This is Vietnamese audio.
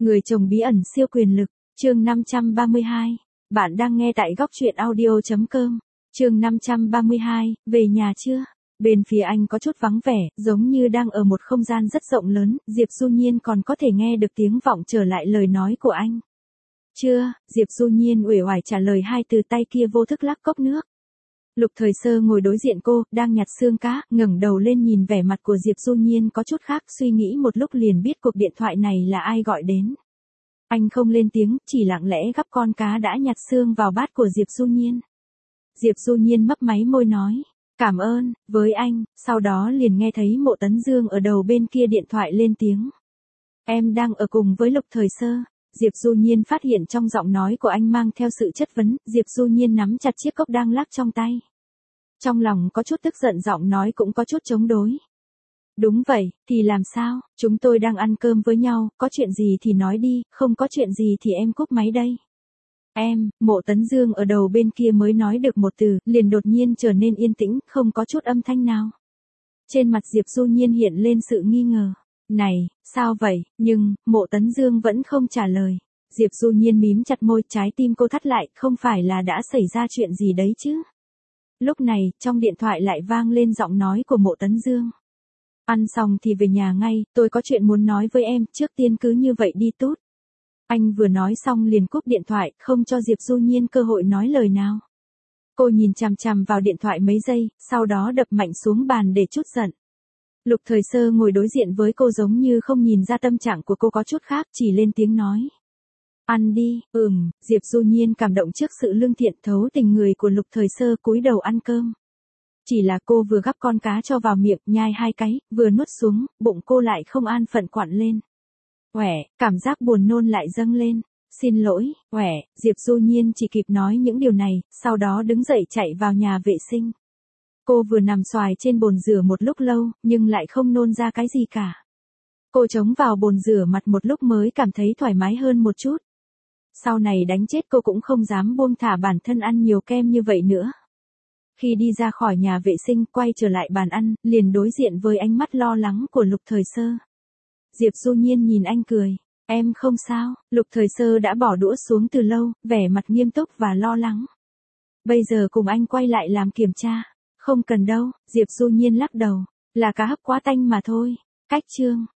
Người chồng bí ẩn siêu quyền lực, chương 532. Bạn đang nghe tại góc truyện audio.com. Chương 532, về nhà chưa? Bên phía anh có chút vắng vẻ, giống như đang ở một không gian rất rộng lớn, Diệp Du Nhiên còn có thể nghe được tiếng vọng trở lại lời nói của anh. Chưa, Diệp Du Nhiên uể oải trả lời hai từ, tay kia vô thức lắc cốc nước. Lục Thời Sơ ngồi đối diện cô, đang nhặt xương cá, ngẩng đầu lên nhìn vẻ mặt của Diệp Du Nhiên có chút khác, suy nghĩ một lúc liền biết cuộc điện thoại này là ai gọi đến. Anh không lên tiếng, chỉ lặng lẽ gắp con cá đã nhặt xương vào bát của Diệp Du Nhiên. Diệp Du Nhiên mấp máy môi nói, cảm ơn, với anh, sau đó liền nghe thấy Mộ Tấn Dương ở đầu bên kia điện thoại lên tiếng. Em đang ở cùng với Lục Thời Sơ. Diệp Du Nhiên phát hiện trong giọng nói của anh mang theo sự chất vấn, Diệp Du Nhiên nắm chặt chiếc cốc đang lắc trong tay. Trong lòng có chút tức giận, giọng nói cũng có chút chống đối. Đúng vậy, thì làm sao, chúng tôi đang ăn cơm với nhau, có chuyện gì thì nói đi, không có chuyện gì thì em cúp máy đây. Em, Mộ Tấn Dương ở đầu bên kia mới nói được một từ, liền đột nhiên trở nên yên tĩnh, không có chút âm thanh nào. Trên mặt Diệp Du Nhiên hiện lên sự nghi ngờ. Này, sao vậy, nhưng, Mộ Tấn Dương vẫn không trả lời. Diệp Du Nhiên mím chặt môi, trái tim cô thắt lại, không phải là đã xảy ra chuyện gì đấy chứ. Lúc này, trong điện thoại lại vang lên giọng nói của Mộ Tấn Dương. Ăn xong thì về nhà ngay, tôi có chuyện muốn nói với em, trước tiên cứ như vậy đi tốt. Anh vừa nói xong liền cúp điện thoại, không cho Diệp Du Nhiên cơ hội nói lời nào. Cô nhìn chằm chằm vào điện thoại mấy giây, sau đó đập mạnh xuống bàn để chút giận. Lục Thời Sơ ngồi đối diện với cô giống như không nhìn ra tâm trạng của cô có chút khác, chỉ lên tiếng nói. Ăn đi, Diệp Du Nhiên cảm động trước sự lương thiện thấu tình người của Lục Thời Sơ, cúi đầu ăn cơm. Chỉ là cô vừa gắp con cá cho vào miệng, nhai hai cái, vừa nuốt xuống, bụng cô lại không an phận quặn lên. Cảm giác buồn nôn lại dâng lên. Xin lỗi, Diệp Du Nhiên chỉ kịp nói những điều này, sau đó đứng dậy chạy vào nhà vệ sinh. Cô vừa nằm xoài trên bồn rửa một lúc lâu, nhưng lại không nôn ra cái gì cả. Cô chống vào bồn rửa mặt một lúc mới cảm thấy thoải mái hơn một chút. Sau này đánh chết cô cũng không dám buông thả bản thân ăn nhiều kem như vậy nữa. Khi đi ra khỏi nhà vệ sinh, quay trở lại bàn ăn, liền đối diện với ánh mắt lo lắng của Lục Thời Sơ. Diệp Du Nhiên nhìn anh cười. Em không sao, Lục Thời Sơ đã bỏ đũa xuống từ lâu, vẻ mặt nghiêm túc và lo lắng. Bây giờ cùng anh quay lại làm kiểm tra. Không cần đâu, Diệp Du Nhiên lắc đầu. Là cá hấp quá tanh mà thôi. Cách chương.